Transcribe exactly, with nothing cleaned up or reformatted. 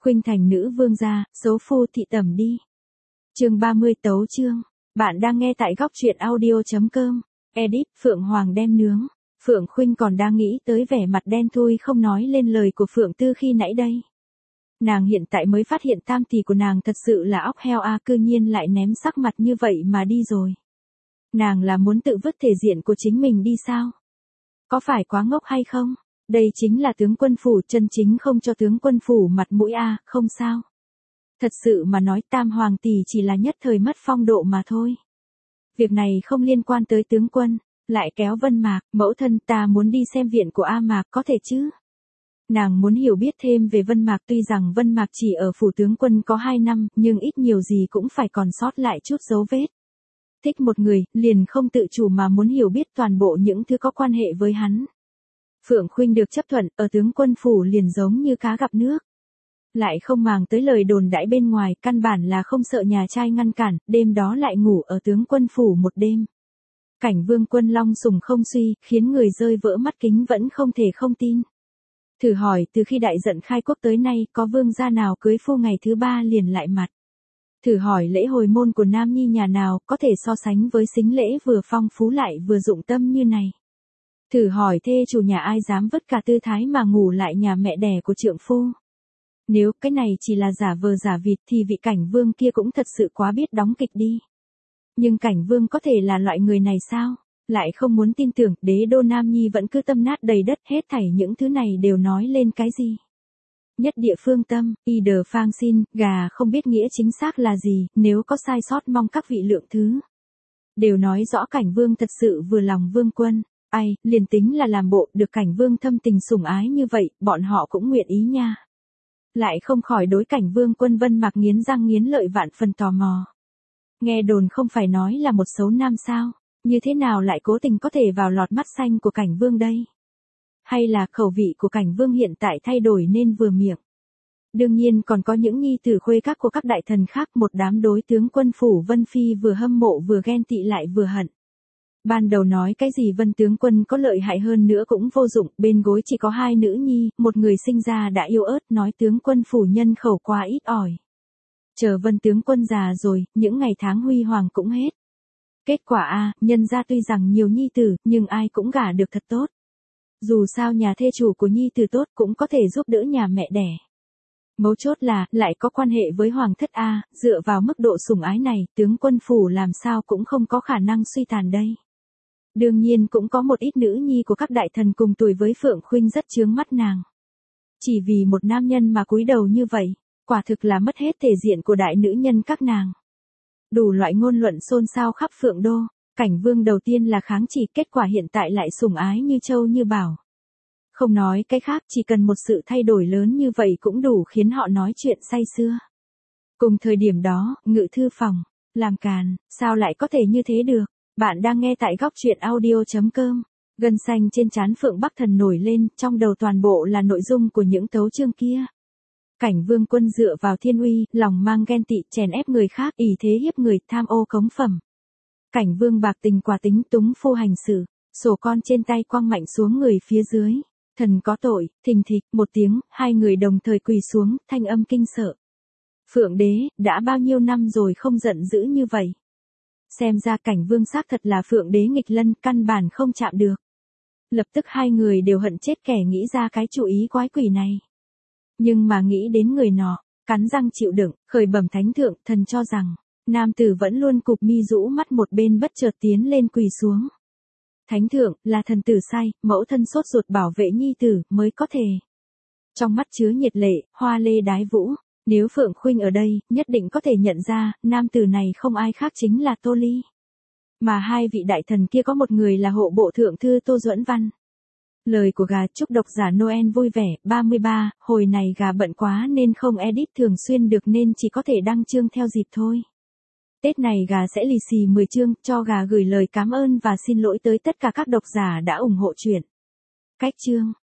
Khuynh thành nữ vương gia, xấu phu thị tẩm đi. Chương ba mươi tấu chương. Bạn đang nghe tại góc truyện audio chấm com. Edit Phượng Hoàng đem nướng. Phượng Khuynh còn đang nghĩ tới vẻ mặt đen thui không nói lên lời của Phượng Tư khi nãy đây. Nàng hiện tại mới phát hiện tam tỷ của nàng thật sự là óc heo a, cư nhiên lại ném sắc mặt như vậy mà đi rồi. Nàng là muốn tự vứt thể diện của chính mình đi sao? Có phải quá ngốc hay không? Đây chính là tướng quân phủ, chân chính không cho tướng quân phủ mặt mũi a, không sao. Thật sự mà nói tam hoàng tỷ chỉ là nhất thời mất phong độ mà thôi. Việc này không liên quan tới tướng quân, lại kéo Vân Mạc, mẫu thân ta muốn đi xem viện của A Mạc có thể chứ? Nàng muốn hiểu biết thêm về Vân Mạc, tuy rằng Vân Mạc chỉ ở phủ tướng quân có hai năm, nhưng ít nhiều gì cũng phải còn sót lại chút dấu vết. Thích một người, liền không tự chủ mà muốn hiểu biết toàn bộ những thứ có quan hệ với hắn. Phượng Khuynh được chấp thuận, ở tướng quân phủ liền giống như cá gặp nước. Lại không màng tới lời đồn đãi bên ngoài, căn bản là không sợ nhà trai ngăn cản, đêm đó lại ngủ ở tướng quân phủ một đêm. Cảnh Vương Quân long sủng không suy, khiến người rơi vỡ mắt kính vẫn không thể không tin. Thử hỏi từ khi đại giận khai quốc tới nay có vương gia nào cưới phu ngày thứ ba liền lại mặt. Thử hỏi lễ hồi môn của nam nhi nhà nào có thể so sánh với sính lễ vừa phong phú lại vừa dụng tâm như này. Thử hỏi thê chủ nhà ai dám vứt cả tư thái mà ngủ lại nhà mẹ đẻ của trượng phu. Nếu cái này chỉ là giả vờ giả vịt thì vị Cảnh Vương kia cũng thật sự quá biết đóng kịch đi. Nhưng Cảnh Vương có thể là loại người này sao? Lại không muốn tin tưởng, đế đô Nam Nhi vẫn cứ tâm nát đầy đất, hết thảy những thứ này đều nói lên cái gì? Nhất địa phương tâm, y đờ phang xin, gà không biết nghĩa chính xác là gì, nếu có sai sót mong các vị lượng thứ. Đều nói rõ Cảnh Vương thật sự vừa lòng Vương Quân, ai, liền tính là làm bộ được Cảnh Vương thâm tình sủng ái như vậy, bọn họ cũng nguyện ý nha. Lại không khỏi đối Cảnh Vương Quân Vân Mạc nghiến răng nghiến lợi vạn phần tò mò. Nghe đồn không phải nói là một xấu nam sao, như thế nào lại cố tình có thể vào lọt mắt xanh của Cảnh Vương đây? Hay là khẩu vị của Cảnh Vương hiện tại thay đổi nên vừa miệng? Đương nhiên còn có những nhi tử khuê các của các đại thần khác, một đám đối tướng quân phủ Vân Phi vừa hâm mộ vừa ghen tị lại vừa hận. Ban đầu nói cái gì Vân tướng quân có lợi hại hơn nữa cũng vô dụng, bên gối chỉ có hai nữ nhi, một người sinh ra đã yêu ớt, nói tướng quân phủ nhân khẩu quá ít ỏi. Chờ Vân tướng quân già rồi, những ngày tháng huy hoàng cũng hết. Kết quả a, nhân gia tuy rằng nhiều nhi tử, nhưng ai cũng gả được thật tốt. Dù sao nhà thê chủ của nhi tử tốt cũng có thể giúp đỡ nhà mẹ đẻ. Mấu chốt là, lại có quan hệ với hoàng thất a, dựa vào mức độ sủng ái này, tướng quân phủ làm sao cũng không có khả năng suy tàn đây. Đương nhiên cũng có một ít nữ nhi của các đại thần cùng tuổi với Phượng Khuynh rất chướng mắt nàng. Chỉ vì một nam nhân mà cúi đầu như vậy, quả thực là mất hết thể diện của đại nữ nhân các nàng. Đủ loại ngôn luận xôn xao khắp Phượng Đô, Cảnh Vương đầu tiên là kháng chỉ, kết quả hiện tại lại sủng ái như châu như bảo. Không nói cái khác, chỉ cần một sự thay đổi lớn như vậy cũng đủ khiến họ nói chuyện say sưa. Cùng thời điểm đó, ngự thư phòng, làm càn, sao lại có thể như thế được? Bạn đang nghe tại góc truyện audio chấm com. Gân xanh trên trán Phượng Bắc Thần nổi lên, trong đầu toàn bộ là nội dung của những tấu chương kia. Cảnh Vương Quân dựa vào thiên uy, lòng mang ghen tị, chèn ép người khác, ỷ thế hiếp người, tham ô cống phẩm. Cảnh Vương bạc tình quả tính, túng phu hành xử, sổ con trên tay quăng mạnh xuống người phía dưới. Thần có tội, thình thịch, một tiếng, hai người đồng thời quỳ xuống, thanh âm kinh sợ. Phượng đế, đã bao nhiêu năm rồi không giận dữ như vậy? Xem ra Cảnh Vương xác thật là Phượng đế nghịch lân, căn bản không chạm được. Lập tức hai người đều hận chết kẻ nghĩ ra cái chủ ý quái quỷ này. Nhưng mà nghĩ đến người nọ, cắn răng chịu đựng, khởi bẩm thánh thượng, thần cho rằng, nam tử vẫn luôn cụp mi rũ mắt một bên bất chợt tiến lên quỳ xuống. Thánh thượng, là thần tử sai, mẫu thân sốt ruột bảo vệ nhi tử, mới có thể. Trong mắt chứa nhiệt lệ, hoa lê đái vũ, nếu Phượng Khuynh ở đây, nhất định có thể nhận ra, nam tử này không ai khác chính là Tô Ly. Mà hai vị đại thần kia có một người là hộ bộ thượng thư Tô Duẫn Văn. Lời của gà chúc độc giả Noel vui vẻ, ba mươi ba, hồi này gà bận quá nên không edit thường xuyên được nên chỉ có thể đăng chương theo dịp thôi. Tết này gà sẽ lì xì mười chương, cho gà gửi lời cảm ơn và xin lỗi tới tất cả các độc giả đã ủng hộ chuyện. Cách chương.